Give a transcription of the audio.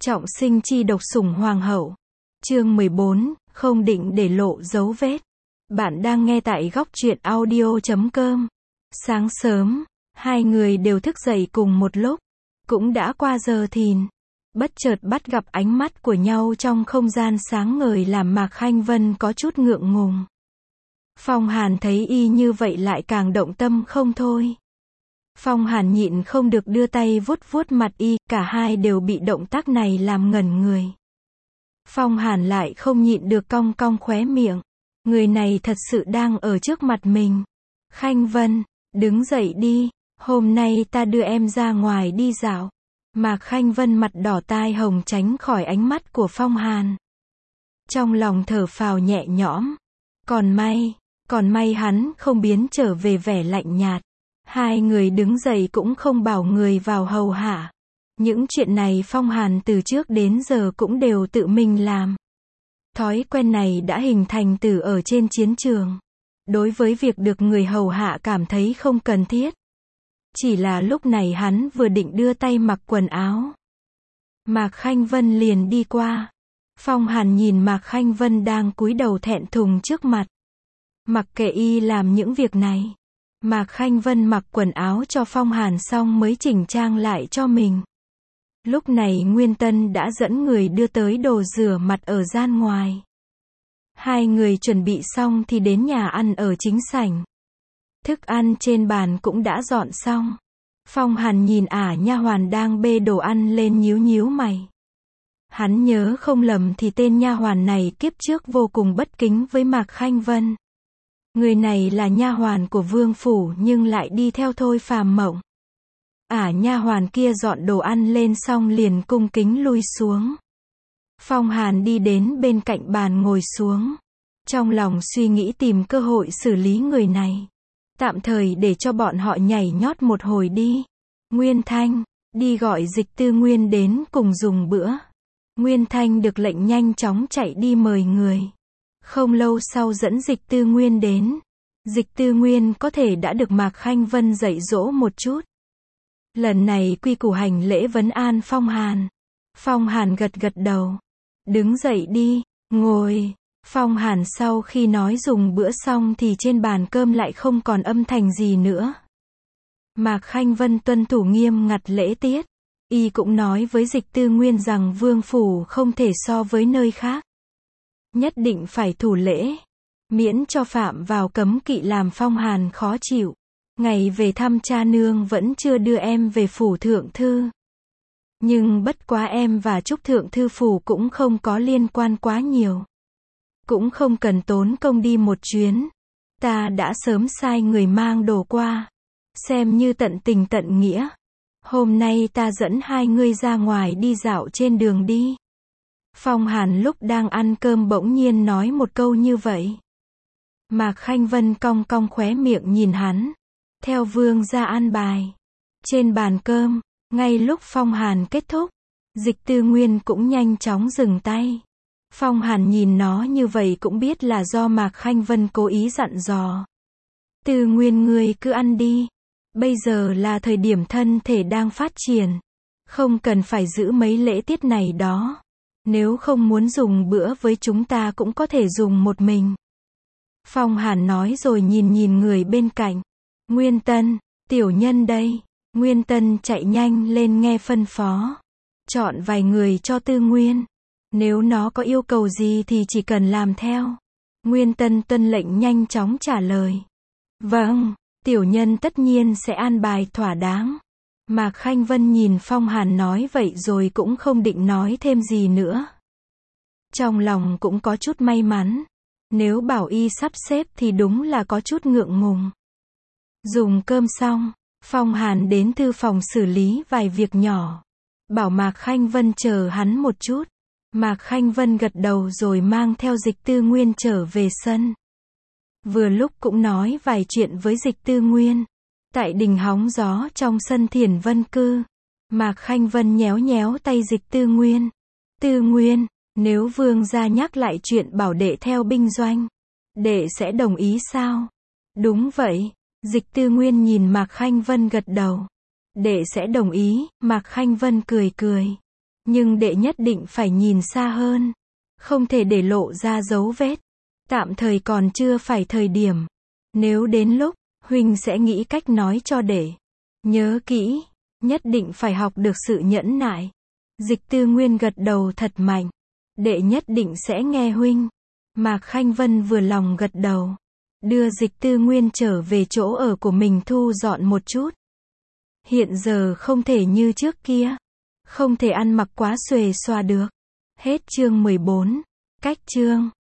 Trọng sinh chi độc sủng hoàng hậu. Chương 14, không định để lộ dấu vết. Bạn đang nghe tại góc truyện audio.com. Sáng sớm, hai người đều thức dậy cùng một lúc. Cũng đã qua giờ thìn. Bất chợt bắt gặp ánh mắt của nhau trong không gian sáng ngời làm Mạc Khanh Vân có chút ngượng ngùng. Phong Hàn thấy y như vậy lại càng động tâm không thôi. Phong Hàn nhịn không được đưa tay vuốt vuốt mặt y, cả hai đều bị động tác này làm ngẩn người. Phong Hàn lại không nhịn được cong cong khóe miệng. Người này thật sự đang ở trước mặt mình. Khanh Vân, đứng dậy đi, hôm nay ta đưa em ra ngoài đi dạo. Mạc Khanh Vân mặt đỏ tai hồng tránh khỏi ánh mắt của Phong Hàn. Trong lòng thở phào nhẹ nhõm. Còn may hắn không biến trở về vẻ lạnh nhạt. Hai người đứng dậy cũng không bảo người vào hầu hạ. Những chuyện này Phong Hàn từ trước đến giờ cũng đều tự mình làm. Thói quen này đã hình thành từ ở trên chiến trường. Đối với việc được người hầu hạ cảm thấy không cần thiết. Chỉ là lúc này hắn vừa định đưa tay mặc quần áo. Mạc Khanh Vân liền đi qua. Phong Hàn nhìn Mạc Khanh Vân đang cúi đầu thẹn thùng trước mặt. Mặc kệ y làm những việc này. Mạc Khanh Vân mặc quần áo cho Phong Hàn xong mới chỉnh trang lại cho mình. Lúc này Nguyên Tân đã dẫn người đưa tới đồ rửa mặt ở gian ngoài. Hai người chuẩn bị xong thì đến nhà ăn ở chính sảnh. Thức ăn trên bàn cũng đã dọn xong. Phong Hàn nhìn nha hoàn đang bê đồ ăn lên nhíu nhíu mày. Hắn nhớ không lầm thì tên nha hoàn này kiếp trước vô cùng bất kính với Mạc Khanh Vân. Người này là nha hoàn của vương phủ nhưng lại đi theo Thôi Phàm Mộng. Nha hoàn kia dọn đồ ăn lên xong liền cung kính lui xuống. Phong Hàn đi đến bên cạnh bàn ngồi xuống. Trong lòng suy nghĩ tìm cơ hội xử lý người này. Tạm thời để cho bọn họ nhảy nhót một hồi đi. Nguyên Thanh, đi gọi Dịch Tư Nguyên đến cùng dùng bữa. Nguyên Thanh được lệnh nhanh chóng chạy đi mời người. Không lâu sau dẫn Dịch Tư Nguyên đến. Dịch Tư Nguyên có thể đã được Mạc Khanh Vân dạy dỗ một chút. Lần này quy củ hành lễ vấn an Phong Hàn. Phong Hàn gật gật đầu. Đứng dậy đi, ngồi. Phong Hàn sau khi nói dùng bữa xong thì trên bàn cơm lại không còn âm thanh gì nữa. Mạc Khanh Vân tuân thủ nghiêm ngặt lễ tiết. Y cũng nói với Dịch Tư Nguyên rằng vương phủ không thể so với nơi khác. Nhất định phải thủ lễ. Miễn cho phạm vào cấm kỵ làm Phong Hàn khó chịu. Ngày về thăm cha nương vẫn chưa đưa em về phủ thượng thư. Nhưng bất quá em và Trúc thượng thư phủ cũng không có liên quan quá nhiều. Cũng không cần tốn công đi một chuyến. Ta đã sớm sai người mang đồ qua. Xem như tận tình tận nghĩa. Hôm nay ta dẫn hai ngươi ra ngoài đi dạo trên đường đi. Phong Hàn lúc đang ăn cơm bỗng nhiên nói một câu như vậy. Mạc Khanh Vân cong cong khóe miệng nhìn hắn. Theo vương gia an bài. Trên bàn cơm, ngay lúc Phong Hàn kết thúc, Dịch Tư Nguyên cũng nhanh chóng dừng tay. Phong Hàn nhìn nó như vậy cũng biết là do Mạc Khanh Vân cố ý dặn dò. Tư Nguyên ngươi cứ ăn đi. Bây giờ là thời điểm thân thể đang phát triển. Không cần phải giữ mấy lễ tiết này đó. Nếu không muốn dùng bữa với chúng ta cũng có thể dùng một mình. Phong Hàn nói rồi nhìn người bên cạnh. Nguyên Tân, tiểu nhân đây. Nguyên Tân chạy nhanh lên nghe phân phó. Chọn vài người cho Tư Nguyên. Nếu nó có yêu cầu gì thì chỉ cần làm theo. Nguyên Tân tuân lệnh nhanh chóng trả lời. Vâng, tiểu nhân tất nhiên sẽ an bài thỏa đáng. Mạc Khanh Vân nhìn Phong Hàn nói vậy rồi cũng không định nói thêm gì nữa. Trong lòng cũng có chút may mắn. Nếu bảo y sắp xếp thì đúng là có chút ngượng ngùng. Dùng cơm xong, Phong Hàn đến thư phòng xử lý vài việc nhỏ. Bảo Mạc Khanh Vân chờ hắn một chút. Mạc Khanh Vân gật đầu rồi mang theo Dịch Tư Nguyên trở về sân. Vừa lúc cũng nói vài chuyện với Dịch Tư Nguyên. Tại đình hóng gió trong sân Thiền Vân Cư. Mạc Khanh Vân nhéo nhéo tay Dịch Tư Nguyên. Tư Nguyên, nếu vương gia nhắc lại chuyện bảo đệ theo binh doanh, đệ sẽ đồng ý sao? Đúng vậy. Dịch Tư Nguyên nhìn Mạc Khanh Vân gật đầu. Đệ sẽ đồng ý. Mạc Khanh Vân cười cười. Nhưng đệ nhất định phải nhìn xa hơn. Không thể để lộ ra dấu vết. Tạm thời còn chưa phải thời điểm. Nếu đến lúc, huynh sẽ nghĩ cách nói cho đệ. Nhớ kỹ, nhất định phải học được sự nhẫn nại. Dịch Tư Nguyên gật đầu thật mạnh. Đệ nhất định sẽ nghe huynh. Mạc Khanh Vân vừa lòng gật đầu. Đưa Dịch Tư Nguyên trở về chỗ ở của mình thu dọn một chút. Hiện giờ không thể như trước kia. Không thể ăn mặc quá xuề xoa được. Hết chương 14. Cách chương